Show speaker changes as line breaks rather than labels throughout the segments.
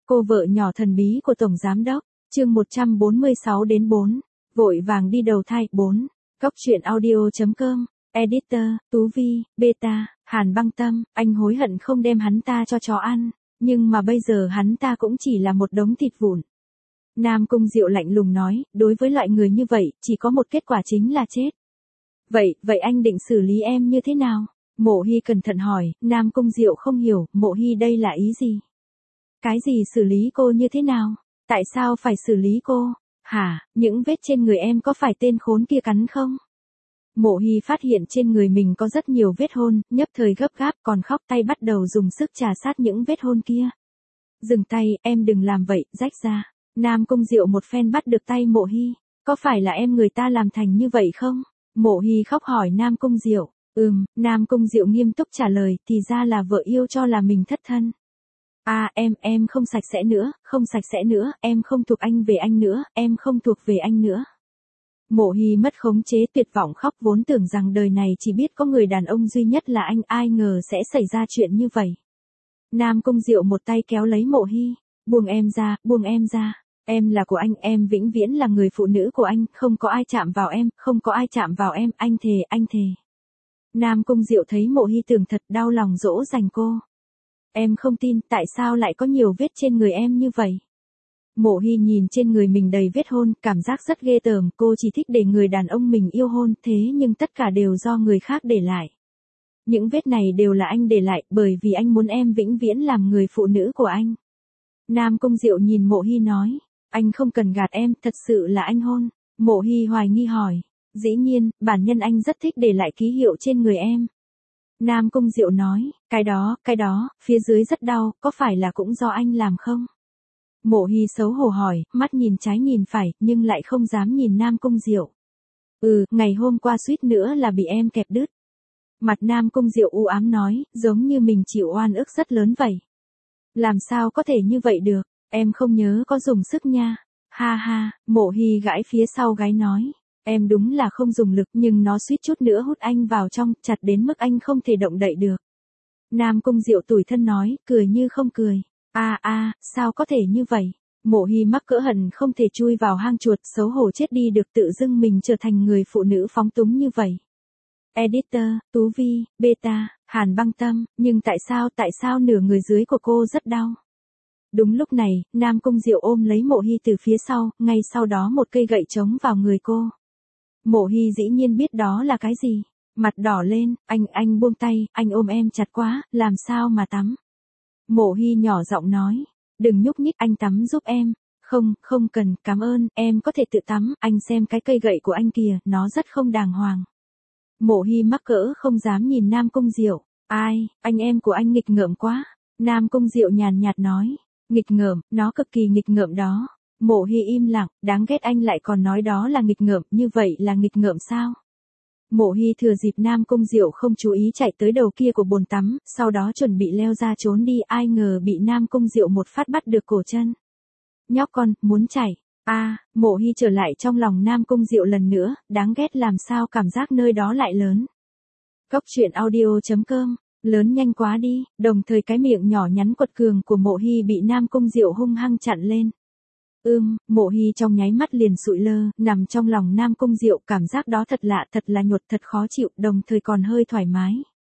Cô vợ nhỏ thần bí của Tổng Giám Đốc, chương 146-4, vội vàng đi đầu thai 4, Cóc truyện audio.com, editor, Tú Vi, Beta, Hàn Băng Tâm, anh hối hận không đem hắn ta cho chó ăn, nhưng mà bây giờ hắn ta cũng chỉ là một đống thịt vụn. Nam Cung Diệu lạnh lùng nói, đối với loại người như vậy, chỉ có một kết quả chính là chết. Vậy anh định xử lý em như thế nào? Mộ Hy cẩn thận hỏi, Nam Cung Diệu không hiểu, Mộ Hy đây là ý gì? Cái gì xử lý cô như thế nào? Tại sao phải xử lý cô? Hả, những vết trên người em có phải tên khốn kia cắn không? Mộ Hy phát hiện trên người mình có rất nhiều vết hôn, nhấp thời gấp gáp còn khóc tay bắt đầu dùng sức trà sát những vết hôn kia. Dừng tay, em đừng làm vậy, rách ra. Nam Cung Diệu một phen bắt được tay Mộ Hy. Có phải là em người ta làm thành như vậy không? Mộ Hy khóc hỏi Nam Cung Diệu. Nam Cung Diệu nghiêm túc trả lời, thì ra là vợ yêu cho là mình thất thân. Em không sạch sẽ nữa, em không thuộc anh về anh nữa, em không thuộc về anh nữa. Mộ Hy mất khống chế tuyệt vọng khóc vốn tưởng rằng đời này chỉ biết có người đàn ông duy nhất là anh, ai ngờ sẽ xảy ra chuyện như vậy. Nam Cung Diệu một tay kéo lấy Mộ Hy, buông em ra, em là của anh, em vĩnh viễn là người phụ nữ của anh, không có ai chạm vào em, anh thề. Nam Cung Diệu thấy Mộ Hy tưởng thật đau lòng dỗ dành cô. Em không tin, tại sao lại có nhiều vết trên người em như vậy? Mộ Hy nhìn trên người mình đầy vết hôn, cảm giác rất ghê tởm, cô chỉ thích để người đàn ông mình yêu hôn, thế nhưng tất cả đều do người khác để lại. Những vết này đều là anh để lại, bởi vì anh muốn em vĩnh viễn làm người phụ nữ của anh. Nam Cung Diệu nhìn Mộ Hy nói, anh không cần gạt em, thật sự là anh hôn. Mộ Hy hoài nghi hỏi, dĩ nhiên, bản nhân anh rất thích để lại ký hiệu trên người em. Nam Cung Diệu nói, cái đó, phía dưới rất đau, có phải là cũng do anh làm không? Mộ Hy xấu hổ hỏi, mắt nhìn trái nhìn phải, nhưng lại không dám nhìn Nam Cung Diệu. Ngày hôm qua suýt nữa là bị em kẹp đứt. Mặt Nam Cung Diệu u ám nói, giống như mình chịu oan ức rất lớn vậy. Làm sao có thể như vậy được, em không nhớ có dùng sức nha. Ha, Mộ Hy gãi phía sau gái nói. Em đúng là không dùng lực nhưng nó suýt chút nữa hút anh vào trong, chặt đến mức anh không thể động đậy được. Nam Cung Diệu tủi thân nói, cười như không cười. Sao có thể như vậy? Mộ Hy mắc cỡ hận không thể chui vào hang chuột, xấu hổ chết đi được, tự dưng mình trở thành người phụ nữ phóng túng như vậy. Editor, Tú Vi, Beta, Hàn Băng Tâm, nhưng tại sao nửa người dưới của cô rất đau? Đúng lúc này, Nam Cung Diệu ôm lấy Mộ Hy từ phía sau, ngay sau đó một cây gậy chống vào người cô. Mộ Hy dĩ nhiên biết đó là cái gì, mặt đỏ lên, anh buông tay, anh ôm em chặt quá, làm sao mà tắm. Mộ Hy nhỏ giọng nói, đừng nhúc nhích, anh tắm giúp em. Không cần, cảm ơn, em có thể tự tắm, anh xem cái cây gậy của anh kìa, nó rất không đàng hoàng. Mộ Hy mắc cỡ không dám nhìn Nam Cung Diệu, anh em của anh nghịch ngợm quá. Nam Cung Diệu nhàn nhạt nói, nghịch ngợm, nó cực kỳ nghịch ngợm đó. Mộ Hy im lặng, đáng ghét anh lại còn nói đó là nghịch ngợm, như vậy là nghịch ngợm sao? Mộ Hy thừa dịp Nam Cung Diệu không chú ý chạy tới đầu kia của bồn tắm, sau đó chuẩn bị leo ra trốn đi, ai ngờ bị Nam Cung Diệu một phát bắt được cổ chân. Nhóc con, muốn chạy. Mộ Hy trở lại trong lòng Nam Cung Diệu lần nữa, đáng ghét làm sao cảm giác nơi đó lại lớn. Cóc truyện audio.com, lớn nhanh quá đi, đồng thời cái miệng nhỏ nhắn quật cường của Mộ Hy bị Nam Cung Diệu hung hăng chặn lên. Mộ Hy trong nháy mắt liền sụi lơ, nằm trong lòng Nam Cung Diệu, cảm giác đó thật lạ, thật là nhột, thật khó chịu, đồng thời còn hơi thoải mái.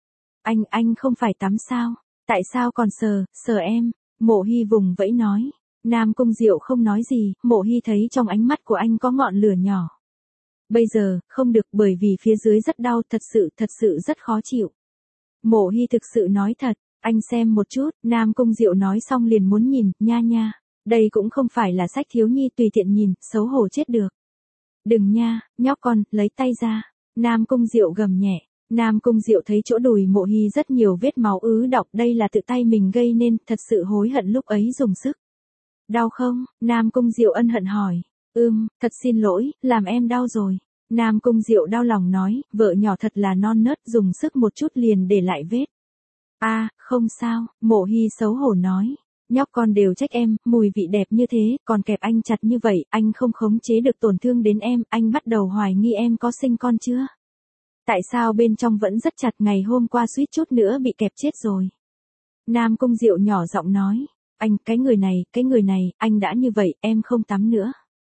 Anh không phải tắm sao? Tại sao còn sờ em? Mộ Hy vùng vẫy nói. Nam Cung Diệu không nói gì, Mộ Hy thấy trong ánh mắt của anh có ngọn lửa nhỏ. Bây giờ, không được, bởi vì phía dưới rất đau, thật sự rất khó chịu. Mộ Hy thực sự nói thật, anh xem một chút, Nam Cung Diệu nói xong liền muốn nhìn, nha. Đây cũng không phải là sách thiếu nhi tùy tiện nhìn, xấu hổ chết được. Đừng nha, nhóc con, lấy tay ra. Nam Cung Diệu gầm nhẹ. Nam Cung Diệu thấy chỗ đùi Mộ Hy rất nhiều vết máu ứ đọng, đây là tự tay mình gây nên, thật sự hối hận lúc ấy dùng sức. Đau không? Nam Cung Diệu ân hận hỏi. Thật xin lỗi, làm em đau rồi. Nam Cung Diệu đau lòng nói, vợ nhỏ thật là non nớt, dùng sức một chút liền để lại vết. Không sao, Mộ Hy xấu hổ nói. Nhóc con đều trách em, mùi vị đẹp như thế, còn kẹp anh chặt như vậy, anh không khống chế được tổn thương đến em, anh bắt đầu hoài nghi em có sinh con chưa? Tại sao bên trong vẫn rất chặt, ngày hôm qua suýt chút nữa bị kẹp chết rồi. Nam Cung Diệu nhỏ giọng nói, Anh, cái người này, anh đã như vậy, em không tắm nữa.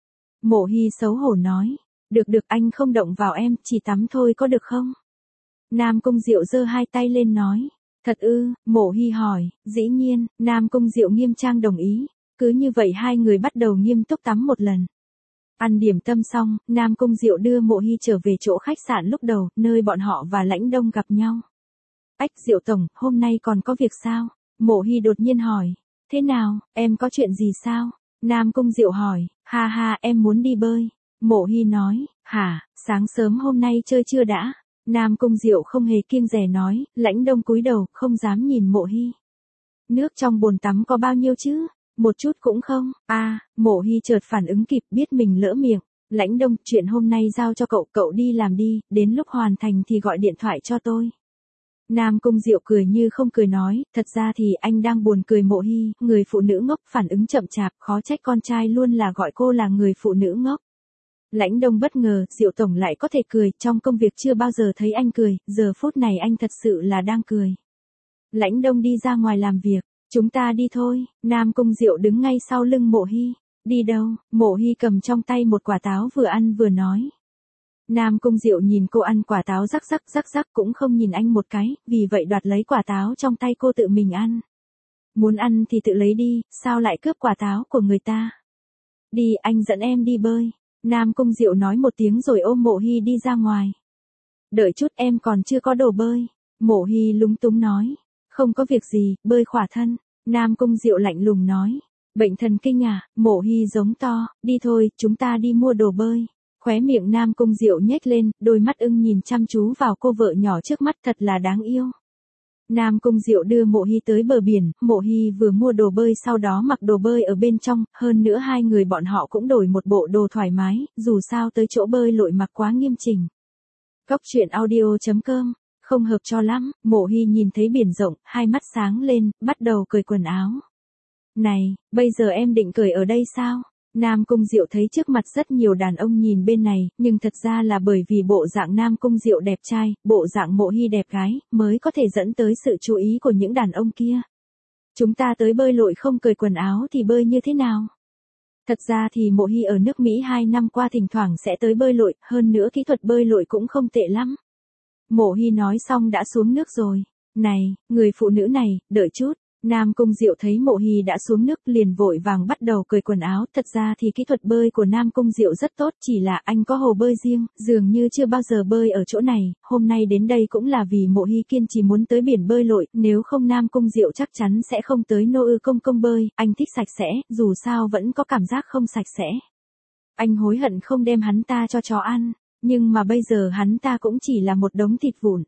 Mộ Hy xấu hổ nói. Được anh không động vào em, chỉ tắm thôi có được không? Nam Cung Diệu giơ hai tay lên nói. Thật ư, Mộ Hy hỏi. Dĩ nhiên, Nam Cung Diệu nghiêm trang đồng ý. Cứ như vậy hai người bắt đầu nghiêm túc tắm một lần. Ăn điểm tâm xong, Nam Cung Diệu đưa Mộ Hy trở về chỗ khách sạn lúc đầu, nơi bọn họ và Lãnh Đông gặp nhau. Ách, Diệu tổng, hôm nay còn có việc sao? Mộ Hy đột nhiên hỏi. Thế nào, em có chuyện gì sao? Nam Cung Diệu hỏi. Ha, em muốn đi bơi. Mộ Hy nói. Hả, sáng sớm hôm nay chơi chưa đã? Nam Cung Diệu không hề kiêng dè nói. Lãnh Đông cúi đầu, không dám nhìn Mộ Hy. Nước trong bồn tắm có bao nhiêu chứ? Một chút cũng không. Mộ Hy chợt phản ứng kịp, biết mình lỡ miệng. Lãnh Đông, chuyện hôm nay giao cho cậu đi làm đi, đến lúc hoàn thành thì gọi điện thoại cho tôi. Nam Cung Diệu cười như không cười nói, thật ra thì anh đang buồn cười. Mộ Hy, người phụ nữ ngốc, phản ứng chậm chạp, khó trách con trai luôn là gọi cô là người phụ nữ ngốc. Lãnh Đông bất ngờ, Diệu tổng lại có thể cười, trong công việc chưa bao giờ thấy anh cười, giờ phút này anh thật sự là đang cười. Lãnh Đông đi ra ngoài làm việc, chúng ta đi thôi. Nam Cung Diệu đứng ngay sau lưng Mộ Hy. Đi đâu? Mộ Hy cầm trong tay một quả táo vừa ăn vừa nói. Nam Cung Diệu nhìn cô ăn quả táo rắc rắc cũng không nhìn anh một cái, vì vậy đoạt lấy quả táo trong tay cô tự mình ăn. Muốn ăn thì tự lấy đi, sao lại cướp quả táo của người ta? Đi, anh dẫn em đi bơi. Nam Cung Diệu nói một tiếng rồi ôm Mộ Hy đi ra ngoài. Đợi chút, em còn chưa có đồ bơi. Mộ Hy lúng túng nói. Không có việc gì, bơi khỏa thân. Nam Cung Diệu lạnh lùng nói. Bệnh thần kinh à? Mộ Hy giống to. Đi thôi, chúng ta đi mua đồ bơi. Khóe miệng Nam Cung Diệu nhếch lên, đôi mắt ưng nhìn chăm chú vào cô vợ nhỏ trước mắt, thật là đáng yêu. Nam Cung Diệu đưa Mộ Hy tới bờ biển, Mộ Hy vừa mua đồ bơi sau đó mặc đồ bơi ở bên trong, hơn nữa hai người bọn họ cũng đổi một bộ đồ thoải mái, dù sao tới chỗ bơi lội mặc quá nghiêm chỉnh. Cóc truyện audio.com, không hợp cho lắm. Mộ Hy nhìn thấy biển rộng, hai mắt sáng lên, bắt đầu cởi quần áo. Này, bây giờ em định cởi ở đây sao? Nam Cung Diệu thấy trước mặt rất nhiều đàn ông nhìn bên này, nhưng thật ra là bởi vì bộ dạng Nam Cung Diệu đẹp trai, bộ dạng Mộ Hy đẹp gái, mới có thể dẫn tới sự chú ý của những đàn ông kia. Chúng ta tới bơi lội không cởi quần áo thì bơi như thế nào? Thật ra thì Mộ Hy ở nước Mỹ 2 năm qua thỉnh thoảng sẽ tới bơi lội, hơn nữa kỹ thuật bơi lội cũng không tệ lắm. Mộ Hy nói xong đã xuống nước rồi. Này, người phụ nữ này, đợi chút. Nam Cung Diệu thấy Mộ Hy đã xuống nước liền vội vàng bắt đầu cởi quần áo. Thật ra thì kỹ thuật bơi của Nam Cung Diệu rất tốt, chỉ là anh có hồ bơi riêng, dường như chưa bao giờ bơi ở chỗ này. Hôm nay đến đây cũng là vì Mộ Hy kiên trì muốn tới biển bơi lội, nếu không Nam Cung Diệu chắc chắn sẽ không tới Nô Ư Công bơi. Anh thích sạch sẽ, dù sao vẫn có cảm giác không sạch sẽ. Anh hối hận không đem hắn ta cho chó ăn, nhưng mà bây giờ hắn ta cũng chỉ là một đống thịt vụn.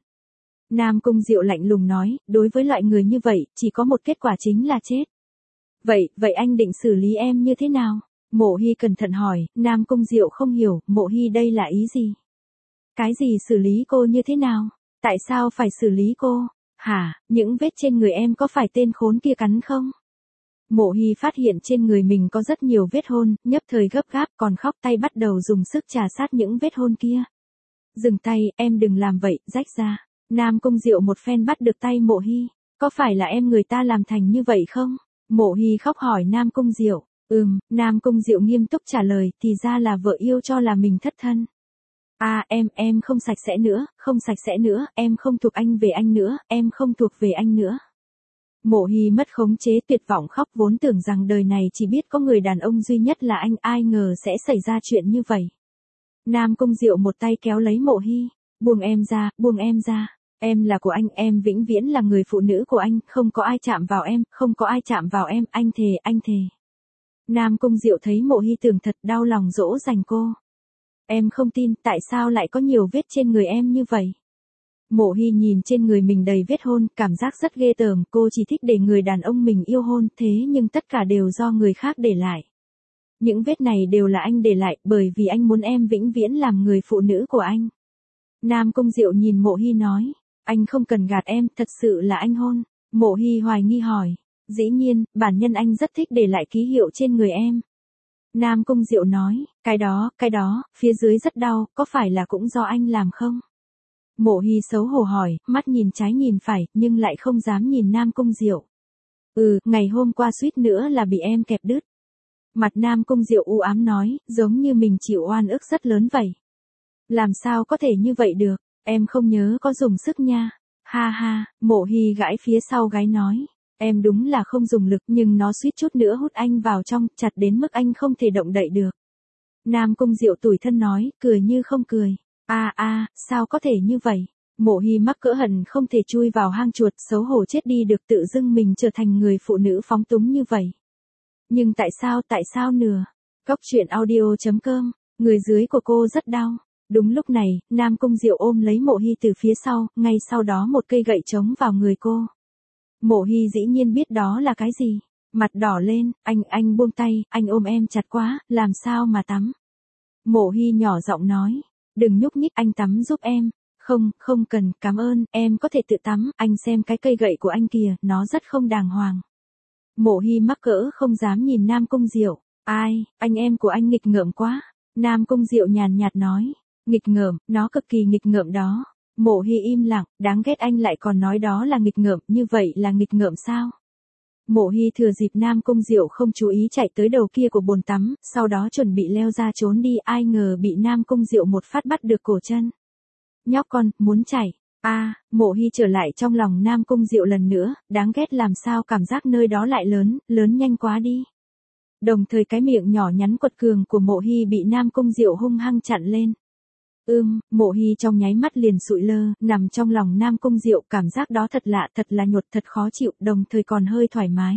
Nam Cung Diệu lạnh lùng nói, đối với loại người như vậy, chỉ có một kết quả chính là chết. Vậy anh định xử lý em như thế nào? Mộ Hy cẩn thận hỏi. Nam Cung Diệu không hiểu, Mộ Hy đây là ý gì? Cái gì xử lý cô như thế nào? Tại sao phải xử lý cô? Hả, những vết trên người em có phải tên khốn kia cắn không? Mộ Hy phát hiện trên người mình có rất nhiều vết hôn, nhấp thời gấp gáp còn khóc tay bắt đầu dùng sức trà sát những vết hôn kia. Dừng tay, em đừng làm vậy, rách ra. Nam Cung Diệu một phen bắt được tay Mộ Hy. Có phải là em người ta làm thành như vậy không? Mộ Hy khóc hỏi Nam Cung Diệu. Nam Cung Diệu nghiêm túc trả lời, thì ra là vợ yêu cho là mình thất thân. Em không sạch sẽ nữa, em không thuộc anh về anh nữa, em không thuộc về anh nữa. Mộ Hy mất khống chế tuyệt vọng khóc, vốn tưởng rằng đời này chỉ biết có người đàn ông duy nhất là anh, ai ngờ sẽ xảy ra chuyện như vậy. Nam Cung Diệu một tay kéo lấy Mộ Hy. Buông em ra. Em là của anh vĩnh viễn là người phụ nữ của anh, không có ai chạm vào em, anh thề. Nam Cung Diệu thấy Mộ Hy tưởng thật, đau lòng dỗ dành cô. Em không tin, tại sao lại có nhiều vết trên người em như vậy? Mộ Hy nhìn trên người mình đầy vết hôn, cảm giác rất ghê tởm, cô chỉ thích để người đàn ông mình yêu hôn, thế nhưng tất cả đều do người khác để lại. Những vết này đều là anh để lại, bởi vì anh muốn em vĩnh viễn làm người phụ nữ của anh. Nam Cung Diệu nhìn Mộ Hy nói, anh không cần gạt em, thật sự là anh hôn. Mộ Hy hoài nghi hỏi, dĩ nhiên, bản nhân anh rất thích để lại ký hiệu trên người em. Nam Cung Diệu nói, cái đó, phía dưới rất đau, có phải là cũng do anh làm không? Mộ Hy xấu hổ hỏi, mắt nhìn trái nhìn phải, nhưng lại không dám nhìn Nam Cung Diệu. Ngày hôm qua suýt nữa là bị em kẹp đứt. Mặt Nam Cung Diệu u ám nói, giống như mình chịu oan ức rất lớn vậy. Làm sao có thể như vậy được, em không nhớ có dùng sức nha. Ha ha, Mộ Hy gãi phía sau gái nói. Em đúng là không dùng lực nhưng nó suýt chút nữa hút anh vào trong, chặt đến mức anh không thể động đậy được. Nam Cung Diệu tủi thân nói, cười như không cười. Sao có thể như vậy? Mộ Hy mắc cỡ hận không thể chui vào hang chuột, xấu hổ chết đi được, tự dưng mình trở thành người phụ nữ phóng túng như vậy. Nhưng tại sao nửa? Cóc truyện audio.com, người dưới của cô rất đau. Đúng lúc này, Nam Cung Diệu ôm lấy Mộ Hy từ phía sau, ngay sau đó một cây gậy chống vào người cô. Mộ Hy dĩ nhiên biết đó là cái gì. Mặt đỏ lên, anh buông tay, anh ôm em chặt quá, làm sao mà tắm. Mộ Hy nhỏ giọng nói, đừng nhúc nhích, anh tắm giúp em. Không cần, cảm ơn, em có thể tự tắm, anh xem cái cây gậy của anh kìa, nó rất không đàng hoàng. Mộ Hy mắc cỡ không dám nhìn Nam Cung Diệu. Ai, anh em của anh nghịch ngợm quá. Nam Cung Diệu nhàn nhạt nói, nghịch ngợm, nó cực kỳ nghịch ngợm đó. Mộ Hy im lặng, đáng ghét anh lại còn nói đó là nghịch ngợm, như vậy là nghịch ngợm sao? Mộ Hy thừa dịp Nam Cung Diệu không chú ý chạy tới đầu kia của bồn tắm, sau đó chuẩn bị leo ra trốn đi, ai ngờ bị Nam Cung Diệu một phát bắt được cổ chân. Nhóc con, muốn chạy. Mộ Hy trở lại trong lòng Nam Cung Diệu lần nữa, đáng ghét làm sao cảm giác nơi đó lại lớn nhanh quá đi. Đồng thời cái miệng nhỏ nhắn quật cường của Mộ Hy bị Nam Cung Diệu hung hăng chặn lên. Mộ Hy trong nháy mắt liền sụi lơ, nằm trong lòng Nam Cung Diệu, cảm giác đó thật lạ, thật là nhột, thật khó chịu, đồng thời còn hơi thoải mái.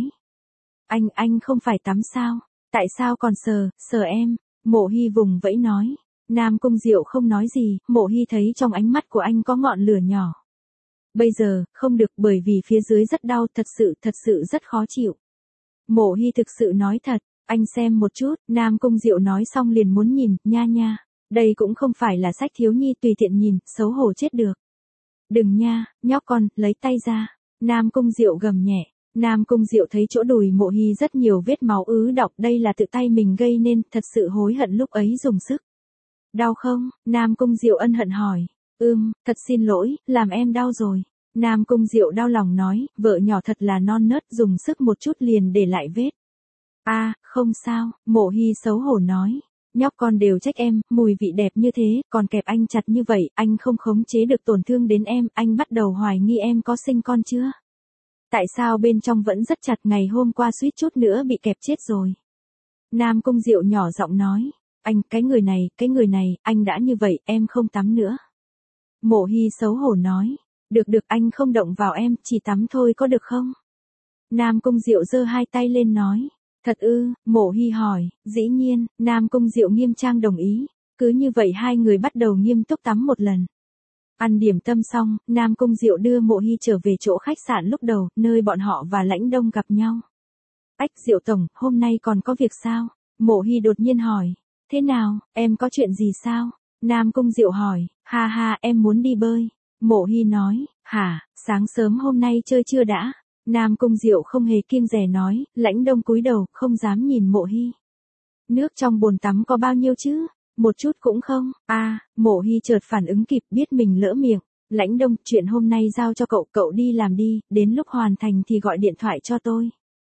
Anh không phải tắm sao? Tại sao còn sờ em? Mộ Hy vùng vẫy nói. Nam Cung Diệu không nói gì, Mộ Hy thấy trong ánh mắt của anh có ngọn lửa nhỏ. Bây giờ, không được, bởi vì phía dưới rất đau, thật sự rất khó chịu. Mộ Hy thực sự nói thật, anh xem một chút, Nam Cung Diệu nói xong liền muốn nhìn, nha. Đây cũng không phải là sách thiếu nhi tùy tiện nhìn, xấu hổ chết được. Đừng nha, nhóc con, lấy tay ra. Nam Cung Diệu gầm nhẹ. Nam Cung Diệu thấy chỗ đùi Mộ Hy rất nhiều vết máu ứ đọng, đây là tự tay mình gây nên, thật sự hối hận lúc ấy dùng sức. Đau không? Nam Cung Diệu ân hận hỏi. Thật xin lỗi, làm em đau rồi. Nam Cung Diệu đau lòng nói, vợ nhỏ thật là non nớt, dùng sức một chút liền để lại vết. Không sao, Mộ Hy xấu hổ nói. Nhóc con đều trách em, mùi vị đẹp như thế, còn kẹp anh chặt như vậy, anh không khống chế được tổn thương đến em, anh bắt đầu hoài nghi em có sinh con chưa? Tại sao bên trong vẫn rất chặt, ngày hôm qua suýt chút nữa bị kẹp chết rồi. Nam Cung Diệu nhỏ giọng nói, cái người này, anh đã như vậy, em không tắm nữa. Mộ Hy xấu hổ nói, được anh không động vào em, chỉ tắm thôi có được không? Nam Cung Diệu giơ hai tay lên nói. Thật ư? Mộ Hy hỏi. Dĩ nhiên, Nam Cung Diệu nghiêm trang đồng ý. Cứ như vậy hai người bắt đầu nghiêm túc tắm một lần. Ăn điểm tâm xong, Nam Cung Diệu đưa Mộ Hy trở về chỗ khách sạn lúc đầu, nơi bọn họ và Lãnh Đông gặp nhau. Diệu tổng, hôm nay còn có việc sao? Mộ Hy đột nhiên hỏi. Thế nào, em có chuyện gì sao? Nam Cung Diệu hỏi. Ha, em muốn đi bơi. Mộ Hy nói. Hả, sáng sớm hôm nay chơi chưa đã? Nam Cung Diệu không hề kiêng dè nói, Lãnh Đông cúi đầu, không dám nhìn Mộ Hy. Nước trong bồn tắm có bao nhiêu chứ? Một chút cũng không. Mộ Hy chợt phản ứng kịp, biết mình lỡ miệng. Lãnh Đông, chuyện hôm nay giao cho cậu đi làm đi, đến lúc hoàn thành thì gọi điện thoại cho tôi.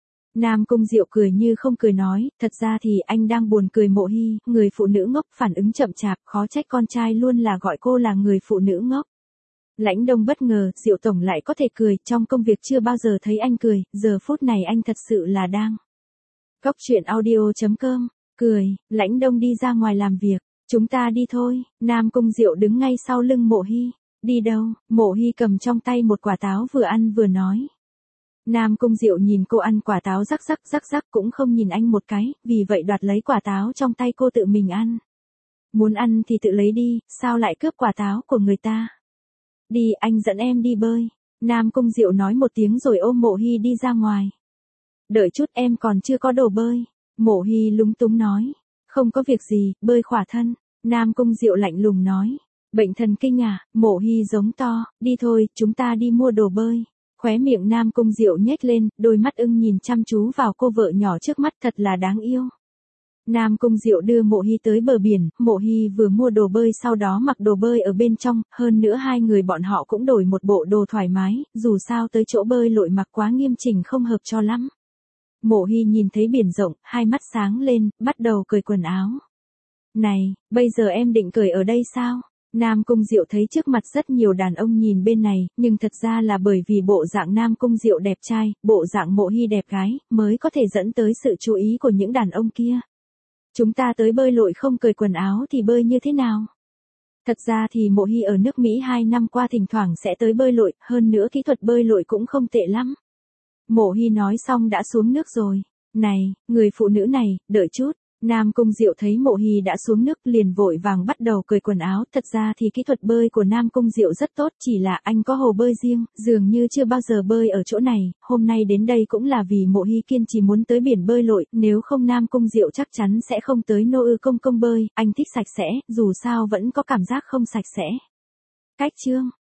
Nam Cung Diệu cười như không cười nói, thật ra thì anh đang buồn cười. Mộ Hy, người phụ nữ ngốc, phản ứng chậm chạp, khó trách con trai luôn là gọi cô là người phụ nữ ngốc. Lãnh Đông bất ngờ, Diệu tổng lại có thể cười, trong công việc chưa bao giờ thấy anh cười, giờ phút này anh thật sự là đang. Cóc truyện audio.com, cười, Lãnh Đông đi ra ngoài làm việc, chúng ta đi thôi. Nam Cung Diệu đứng ngay sau lưng Mộ Hy. Đi đâu? Mộ Hy cầm trong tay một quả táo vừa ăn vừa nói. Nam Cung Diệu nhìn cô ăn quả táo rắc rắc cũng không nhìn anh một cái, vì vậy đoạt lấy quả táo trong tay cô tự mình ăn. Muốn ăn thì tự lấy đi, sao lại cướp quả táo của người ta? Đi, anh dẫn em đi bơi. Nam Cung Diệu nói một tiếng rồi ôm Mộ Hy đi ra ngoài. Đợi chút, em còn chưa có đồ bơi. Mộ Hy lúng túng nói. Không có việc gì, bơi khỏa thân. Nam Cung Diệu lạnh lùng nói. Bệnh thần kinh à? Mộ Hy giống to. Đi thôi, chúng ta đi mua đồ bơi. Khóe miệng Nam Cung Diệu nhếch lên, đôi mắt ưng nhìn chăm chú vào cô vợ nhỏ trước mắt, thật là đáng yêu. Nam Cung Diệu đưa Mộ Hy tới bờ biển, Mộ Hy vừa mua đồ bơi sau đó mặc đồ bơi ở bên trong, hơn nữa hai người bọn họ cũng đổi một bộ đồ thoải mái, dù sao tới chỗ bơi lội mặc quá nghiêm chỉnh không hợp cho lắm. Mộ Hy nhìn thấy biển rộng, hai mắt sáng lên, bắt đầu cởi quần áo. Này, bây giờ em định cởi ở đây sao? Nam Cung Diệu thấy trước mặt rất nhiều đàn ông nhìn bên này, nhưng thật ra là bởi vì bộ dạng Nam Cung Diệu đẹp trai, bộ dạng Mộ Hy đẹp gái, mới có thể dẫn tới sự chú ý của những đàn ông kia. Chúng ta tới bơi lội không cởi quần áo thì bơi như thế nào? Thật ra thì Mộ Hy ở nước Mỹ 2 năm qua thỉnh thoảng sẽ tới bơi lội, hơn nữa kỹ thuật bơi lội cũng không tệ lắm. Mộ Hy nói xong đã xuống nước rồi. Này, người phụ nữ này, đợi chút. Nam Cung Diệu thấy Mộ Hy đã xuống nước liền vội vàng bắt đầu cởi quần áo. Thật ra thì kỹ thuật bơi của Nam Cung Diệu rất tốt, chỉ là anh có hồ bơi riêng, dường như chưa bao giờ bơi ở chỗ này. Hôm nay đến đây cũng là vì Mộ Hy kiên trì muốn tới biển bơi lội, nếu không Nam Cung Diệu chắc chắn sẽ không tới Nô Ư Công Công bơi. Anh thích sạch sẽ, dù sao vẫn có cảm giác không sạch sẽ. Cách chương